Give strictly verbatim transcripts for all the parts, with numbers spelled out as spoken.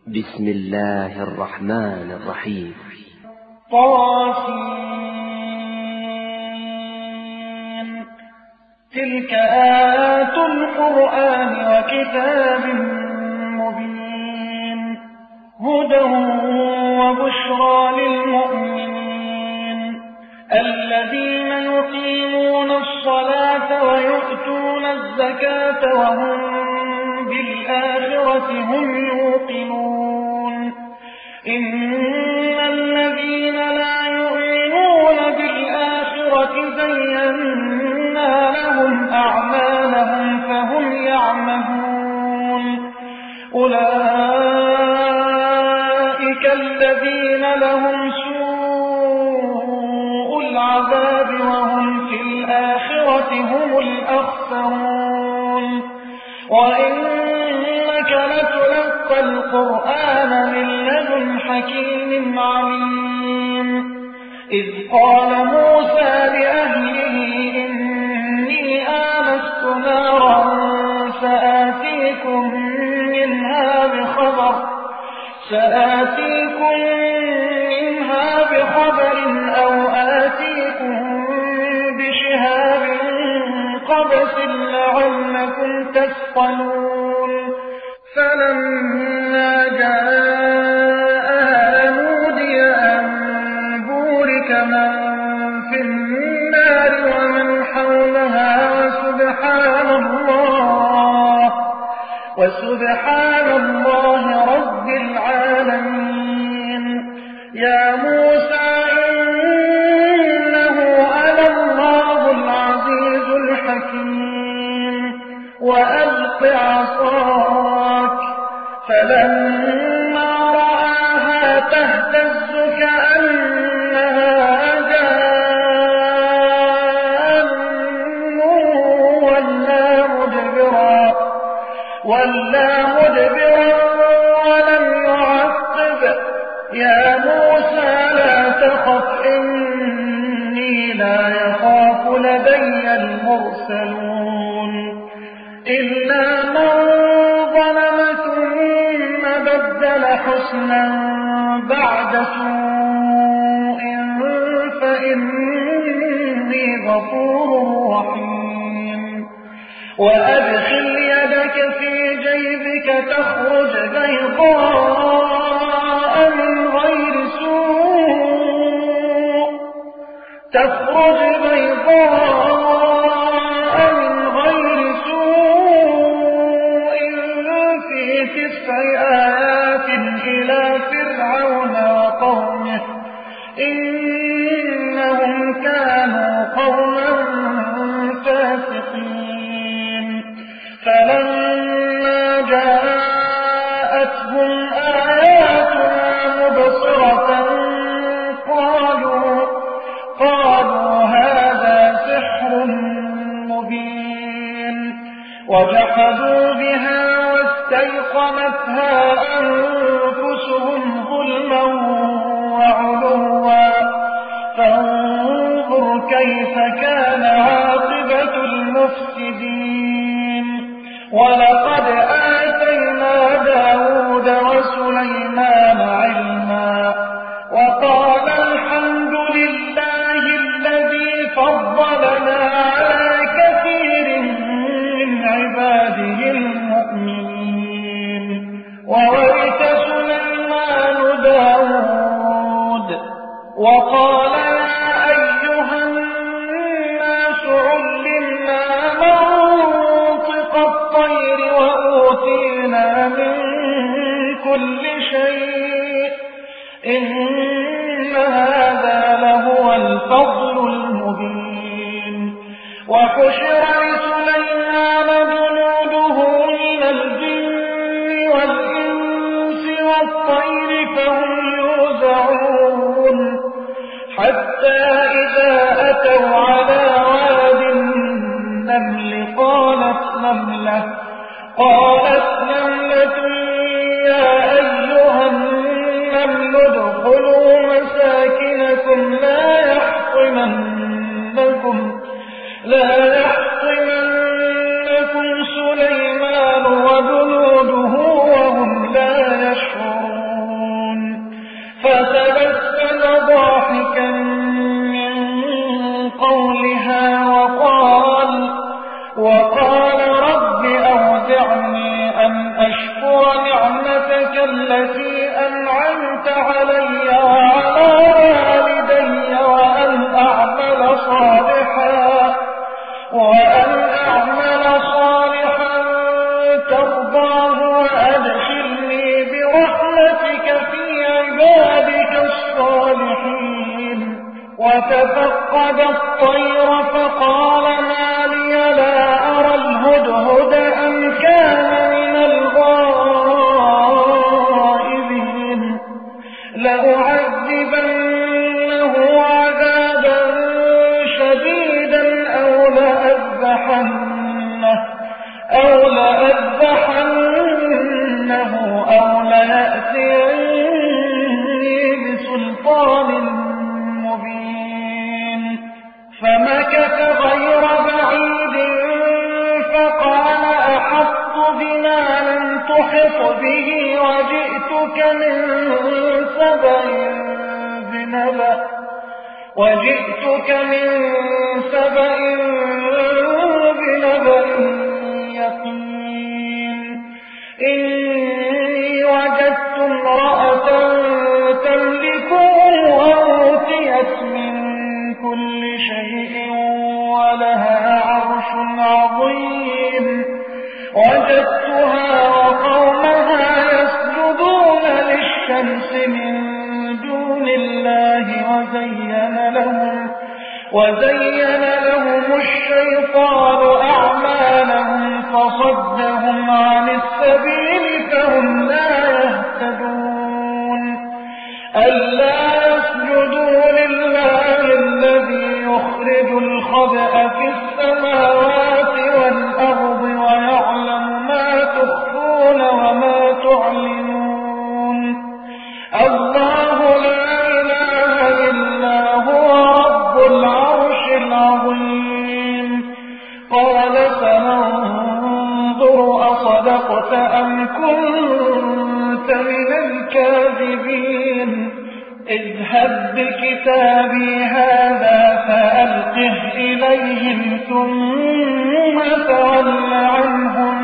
بسم الله الرحمن الرحيم. طاسين. تلك آيات القرآن وكتاب مبين هدى وبشرى للمؤمنين الذين يقيمون الصلاة ويؤتون الزكاة وهم بالآخرة هم يوقنون إن الذين لا يؤمنون بالآخرة زينا لهم أعمالهم فهم يعمهون أولئك الذين لهم سوء العذاب وهم في الآخرة هم الأخسرون وإنك لتلقى القرآن من لدن حكيم عليم إذ قال موسى لأهله إني آنست نارا سآتيكم منها بخبر سآتيكم منها بخبر أو آتيكم بشهاب قبس لعلكم تسقلون فلما جاءها نودي أن بورك من في النار ومن حولها وسبحان الله وسبحان الله رب العالمين يا موسى إنه أنا الله العزيز الحكيم وألق عصاك فلما رآها تهتز كأنها جان ولا مدبرا ولا مدبرا ولم يعقب يا موسى لا تخف إني لا يخاف لدي المرسلون إلا من ظلم ثم بدل حسنا بعد سوء فإني غفور رحيم وأدخل يدك في جيبك تخرج بيضاء من غير سوء تخرج بيضاء من غير سوء في تسع آيات إلى فرعون وقومه إنهم كانوا قوما فاسقين فلما جاءتهم آياتنا مبصرة قالوا قالوا هذا سحر مبين وجحدوا بها واستيقنتها أنفسهم ظلما وعلوا فانظر كيف كان عاقبة المفسدين ولقد آتينا داود وسليمان علما وقال الحمد لله الذي فضلنا على كثير من عباده المؤمنين وورث سليمان داود وقال يا أيها الناس علمنا منطق الطير وأوتينا من كل شيء إن هذا لهو الفضل المبين وحشر لسليمان جنوده من الجن والإنس والطير فهم يوزعون حتى إذا أتوا على واد النمل قالت نملة قالت نملة يا أيها النمل ادخلوا مساكنكم لا يحطمنكم لا يحطمنكم سليمان وجنوده وهم لا يشعرون فتبسم ضاحكا من قولها وقال, وقال رب أوزعني أن أشكر نعمتك التي أنعمت علي وعلى والدي وأن أعمل صالحا وأن أعمل صالحا ترضاه وأدخلني برحمتك في عبادك الصالحين. وتفقد الطير فقال ما لي لا أرى الهدهد أم كان من الغائبين لأعذبنه عذابا شديدا أو لأذبحنه أو لأذبحنه أو ليأتيني بسلطان مبين. فمكث غير بعيد فقال أحط بما لم تحط به وجئتك من سبأ بنبأ وجئتك من سبأ بنبأ يقين. إني وجدت امرأة تملكهم وأوتيت من كل شيء ولها عرش عظيم. وجدتها وقومها يسجدون للشمس من دون الله وزين لهم وزين لهم الشيطان أعمالهم فصدهم عن السبيل فهم لا يهتدون. ألا يسجدوا لله الذي يخرج الخبأ في السماوات والأرض ويعلم ما تخفون وما تعلنون. الله لا إله إلا هو رب العرش العظيم. قال سننظر أصدقت أم كنت من الكاذبين. اذهب بكتابي هذا فألقه إليهم ثم تول عنهم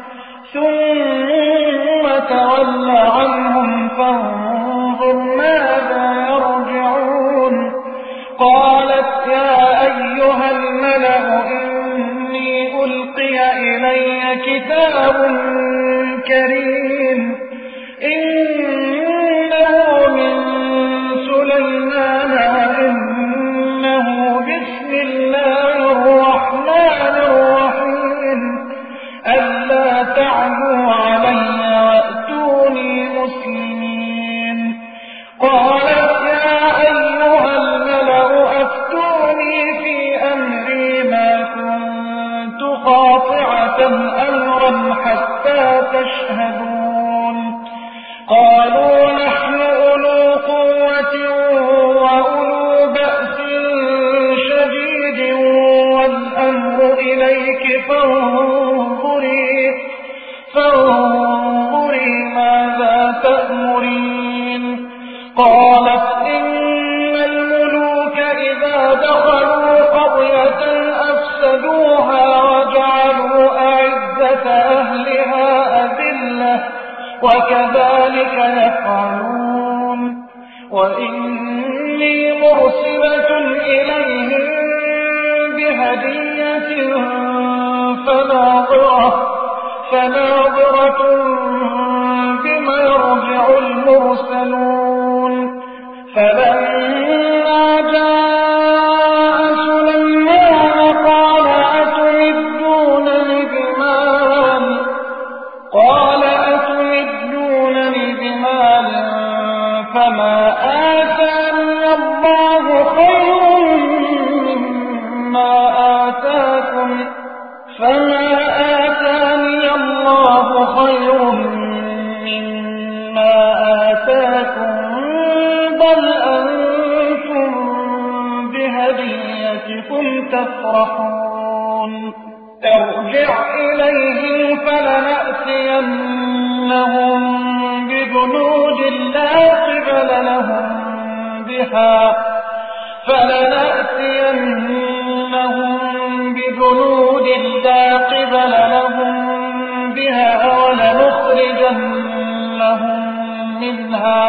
ثم تول عنهم فانظر ماذا يرجعون. قالت يا أيها الملأ إني ألقي إلي كتاب كريم إنه من سليمان وإنه بسم الله الرحمن الرحيم ألا تعلوا علي وأتوني مسلمين. قالت يا أيها الملأ أفتوني في أمري ما كنت قاطعة أمرا حتى تشهدون. قالوا نحن أولو قوة وأولو بأس شديد والأمر إليك فانظري فانظري ماذا تأمرين. قالت إن الملوك إذا دخلوا قرية أفسدوها وجعلوا أعزة أهلها أذلة وكذلك يفعلون. وإني مرسلة إليهم بهدية فناظرة فناظرة بما يرجع المرسلون. فلما جاء سليمان قال أتمدونني بمال قال أتمدونني بمال فما آتاني الله خير مما آتاكم فما آتاني الله خير مما آتاكم بل أنتم بهديتكم تفرحون. ارجع إليهم فلنأتينهم بجنود لا قبل لهم بها فلنأتينهم بجنود لا قبل لهم بها ولنخرجنهم منها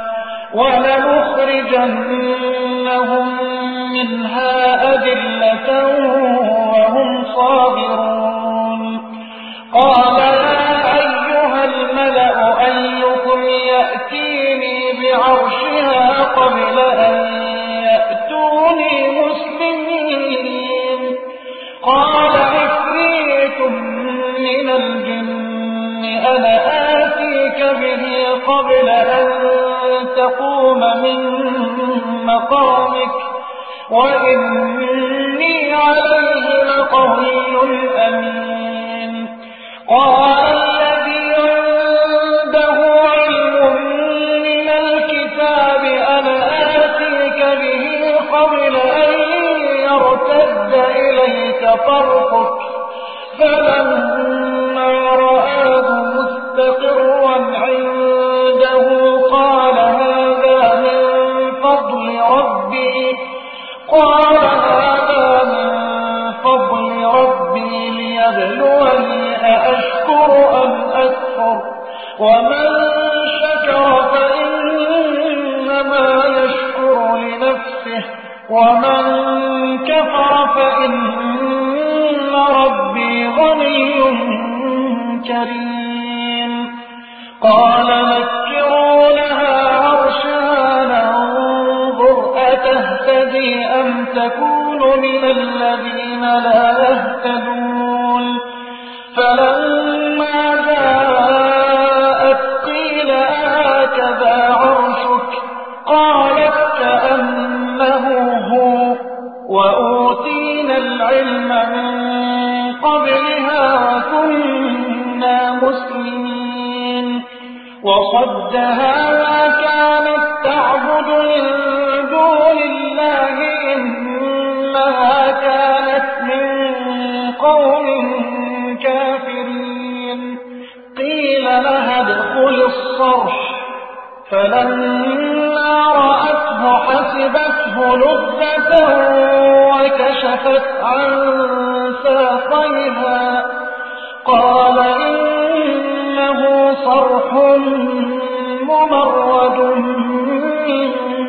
ولنخرجنهم منها أذلة وهم صاغرون. قال يا أيها الملأ أيكم يأتيني بعرشها قبل أن يأتوني مسلمين؟ قال عفريت من الجن أنا آتيك به قبل أن تقوم من مقامك وإني عليه لقوي أمين. قال الذي عنده علم من الكتاب أنا آتيك به قبل أن يرتد إليك طرفك فلما رآه مستقرا عنده قال هذا من فضل ربي قال هذا من فضل ربي ليبلوني أأشكر أم أكفر ومن شكر فإنما يشكر لنفسه ومن كفر فإن ربي غني كريم. قال نكروا لها عرشها ننظر أتهتدي أم تكون من الذين لا يهتدون. فلما جاءت قيل أهكذا عرشك قالت كأنه هو وأوتينا العلم من قبلها وكنا مسلمين. وصدها ما كانت تعبد من دون الله إنها كانت من قوم كافرين. قيل لها ادخل الصرح فلما رأته حسبته لجة وكشفت عن ساقيها قال إنه صرح ممرد من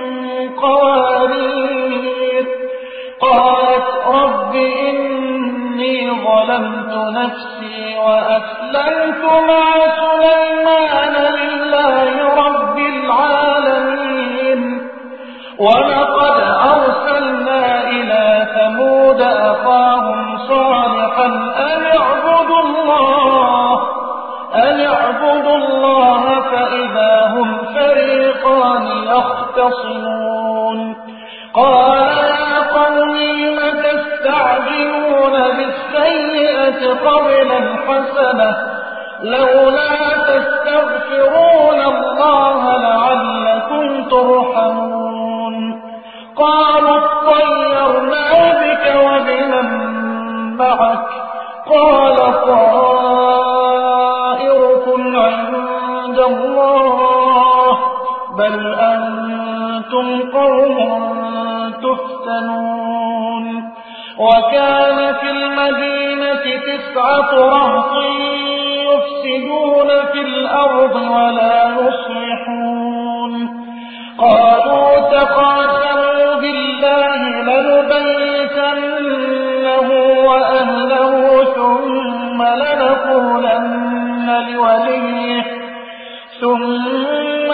قوارير. قالت رب إني ظلمت نفسي وأسلمت مع سليمان لله رب العالمين. ولقد أرسلنا إلى ثمود أخاهم صالحا أن اعبدوا الله أن اعبدوا الله فإذا هم فريقان يختصمون. قال يا قوم لم تستعجلون بالسيئة قبل الحسنة لولا تستغفرون الله لعلكم ترحمون. قالوا اطيرنا بك وبمن معك قال طائركم عند الله بل أنتم قوم تفتنون. وكان في المدينة تسعة رهط يفسدون في الأرض ولا يصلحون. قالوا تقاسموا بالله لنبيتنه وأهله ثم لنقولن لوليه ثم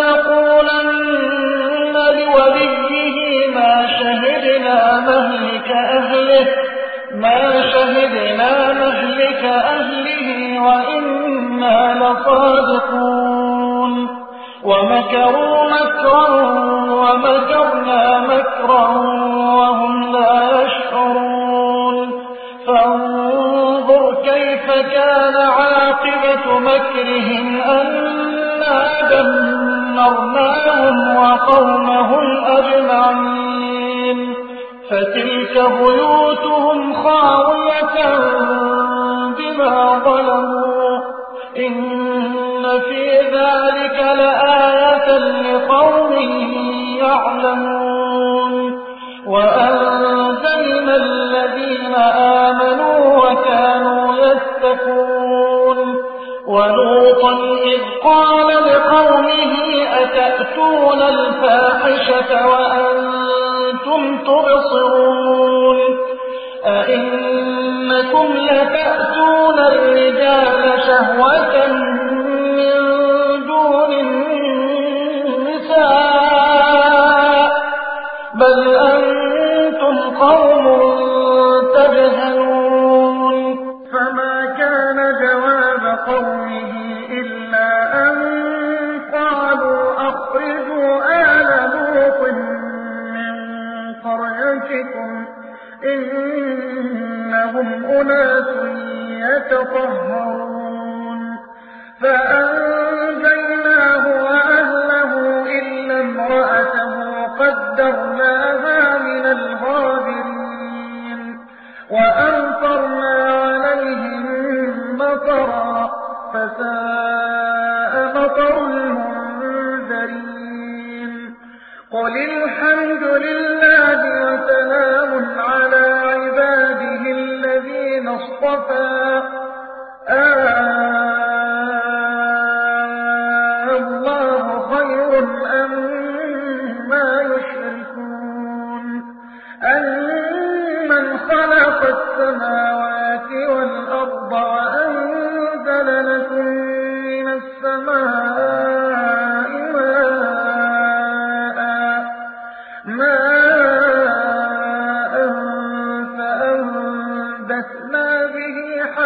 لنقولن لوليه ما شهدنا مهلك أهله ما شهدنا مهلك أهله وإنا لصادقون. ومكروا مكرا ومكرنا مكرا وهم لا يشعرون. فانظر كيف كان عاقبة مكرهم أنا دمرناهم وقومهم أجمعين. فتلك بيوتهم خاوية بما ظلموا إن في ذلك لآية لقوم يعلمون وأنزلنا الذين آمنوا وكانوا يتقون ولوطا إذ قال لقومه أتأتون الفاحشة وأنتم تبصرون أئنكم لتأتون الرجال شهوة من دون النساء بل أنتم قوم تجهلون فما كان جواب قومه إلا أن قالوا أخرجوا آل لوط من قريتكم إنهم أناس يتطهرون فأنجيناه وأهله إلا امرأته قدرناها من الغابرين وأمطرنا عليهم مطرا فساء مطر المنذرين قل الحمد لله وسلام على عباده الذين اصطفى الله خير أما يشركون أمن خلق السماوات والأرض وأنزل لكم من السماء ماء ماء فأنبتنا به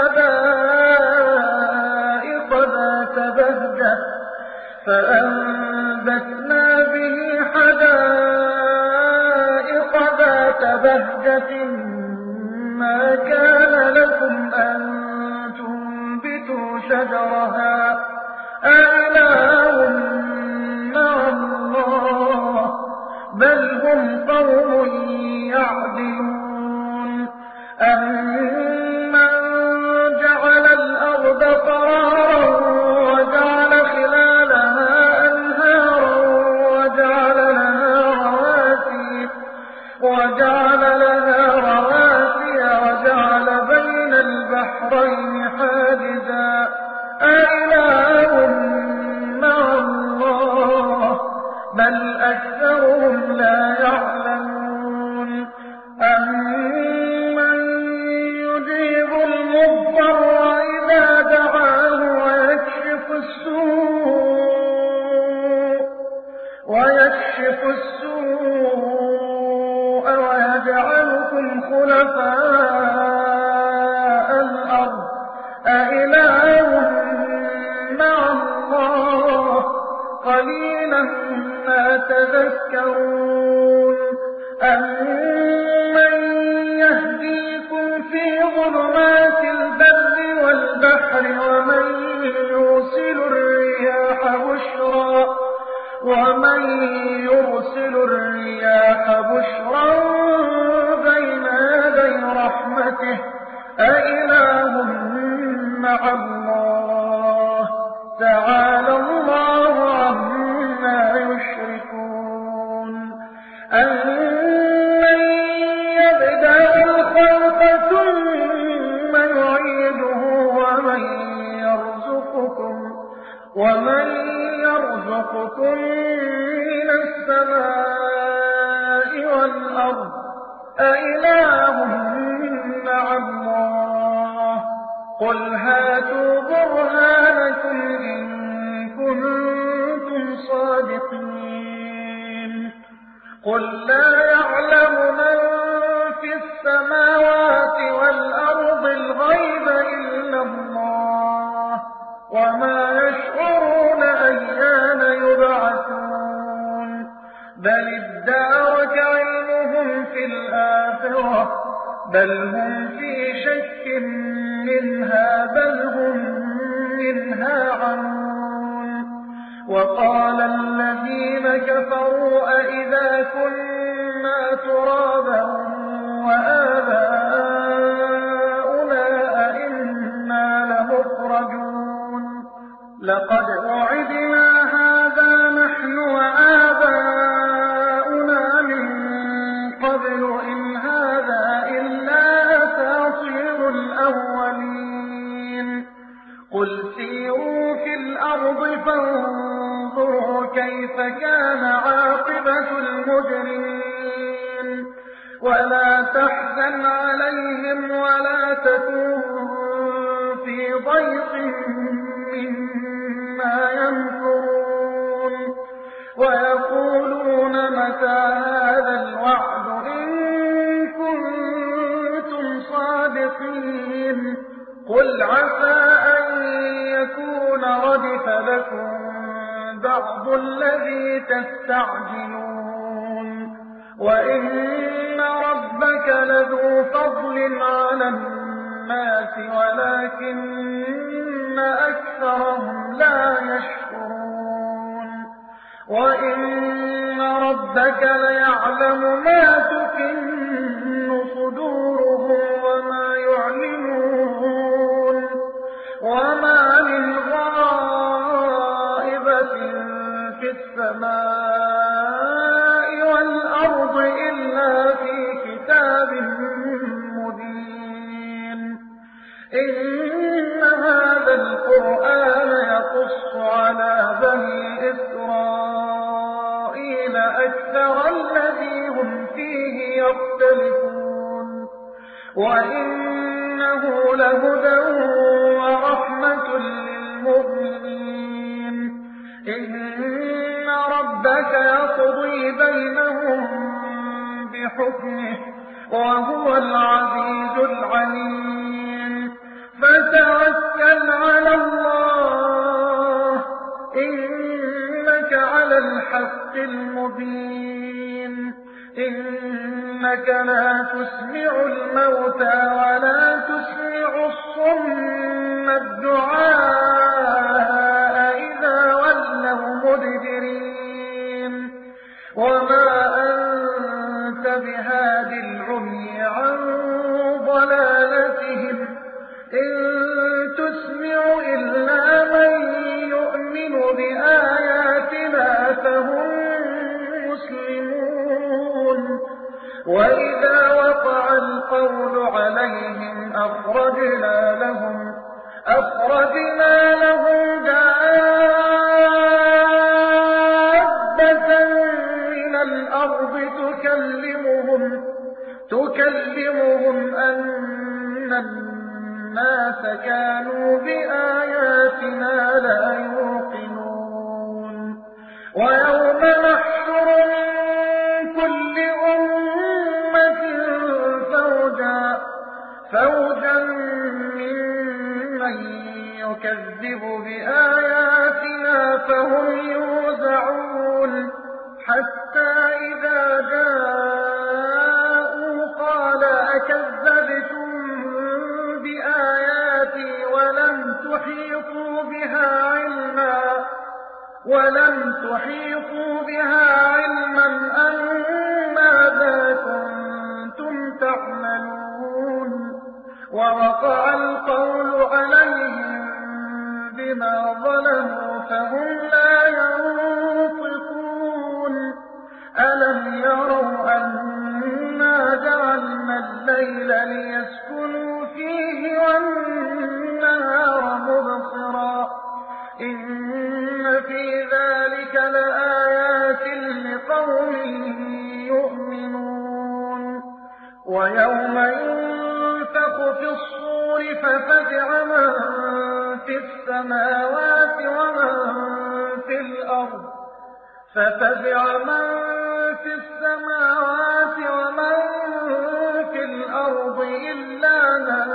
حدائق ذات بهجة فأنبتنا به حدائق ذات بهجة ما كان لكم أن تنبتوا شجرها أإله مع الله بل هم قوم يعدلون أمن جعل الأرض قرارا وجعل خلالها أنهارا وجعل لها رواسي وجعل لها رواسي وجعل بين البحرين حاجزا أإله مع الله بل أكثرهم لا يعلمون أمن يجيب المضطر إذا دعاه ويكشف السوء ويكشف السوء ويجعلكم خلفاء الأرض أإله مع الله قليلا ما تذكرون أمن يهديكم في ظلمات البر والبحر ومن يرسل الرياح بشرا ومن يرسل الرياح بشرا بين يدي رحمته أإله مع الله تعالى الله عما يشركون أمن يبدأ الخلق ثم يعيده ومن يرزقكم ومن يرزقكم من السماء والأرض أإله مع الله قل هاتوا برهانكم إن كنتم صادقين قل لا يعلم من في السماوات والأرض الغيب إلا الله وما يشعرون أيان يبعثون بل ادارك علمهم في الآخرة بل هم في شك منها بل هم منها عمون وقال الذين كفروا أئذا كنا ترابا وآباؤنا أئنا لمخرجون لقد وعدنا هذا كان عاقبة المجرمين ولا تحزن عليهم ولا تكن في ضيق مما يمكرون ويقولون متى هذا الوعد إن كنتم صادقين قل عسى أن يكون ردف لكم بعض الذي تستعجلون وإن ربك لذو فضل على الناس ولكن أكثرهم لا يشكرون وإن ربك ليعلم ما تكن صدورهم وما يعلنون وما من غائبة في السماء والأرض إلا في كتاب مبين إن هذا القرآن يقص على بني إسرائيل أكثر الذي هم فيه يختلفون وإنه لهدى ورحمة للمؤمنين إن ربك يقضي بينهم بحكمه وهو العزيز العليم فتوكل على الله إنك على الحق المبين إنك لا تسمع الموتى ولا تسمع الصم الدعاء إذا ولوا مدبرين وما أنت بهاد العمي عن ضلالتهم إن تسمع إلا من يؤمن بآياتنا فهم مسلمون وإذا وقع القول عليهم أخرجنا لهم أخرجنا لهم دابة من الأرض تكلمهم تكلمهم أن الناس كانوا بآياتنا لا يوقنون ويوم نحشر من كل أمة فوجا فوجا ممن يكذب بآياتنا فهم يوزعون حتى إذا جاءوا قال أكذبتم بآياتي ولم تحيطوا بها علما ولم تحيطوا بها علما أم ماذا كنتم تعملون ووقع القول عليهم بما ظلموا فهم لا ينطقون ألم يروا أنا جعلنا الليل ليسكنوا فيه والنهار مبصرا إن في ذلك لآيات لقوم يؤمنون ويوم ينفخ في الصور ففزع من في السماوات ومن في الأرض ففزع من في السماوات ومن في الأرض إلا من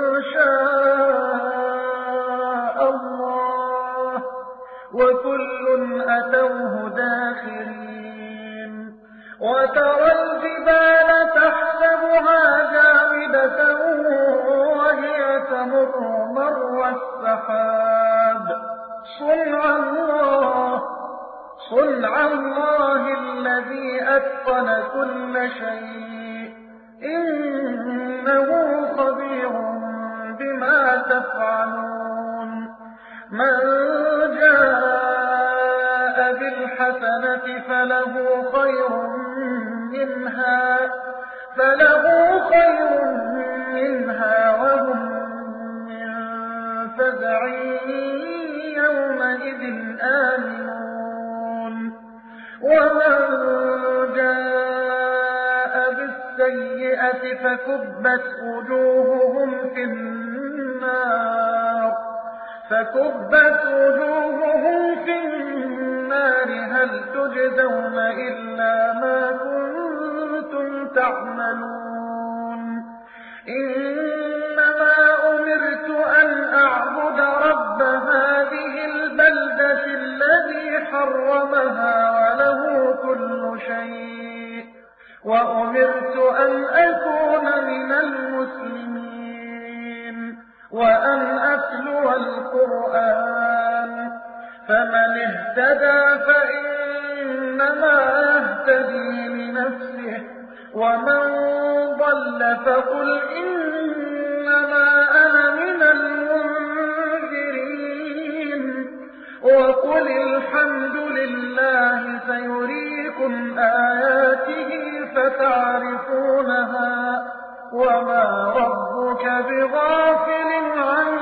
شاء الله وكل أتوه داخرين وترى الجبال تحسبها جامدة وهي تمر مر السحاب صنع الله صنع الله الذي أتقن كل شيء إنه خبير بما تفعلون من جاء بالحسنة فله خير منها فله خير منها وهم من فزع يومئذ آمنون السيئة فكبت وجوههم في النار فكبت وجوههم في النار هل تجزون إلا ما كنتم تعملون إنما أمرت أن أعبد رب هذه البلدة الذي حرمها وله كل شيء وأمرت أن أكون من المسلمين وأن أتلو القرآن فمن اهتدى فإنما يهتدي لنفسه ومن ضل فقل إنما أنا من المنذرين وقل الحمد لله سيريكم آياته فتعرفونها وما ربك بغافل عما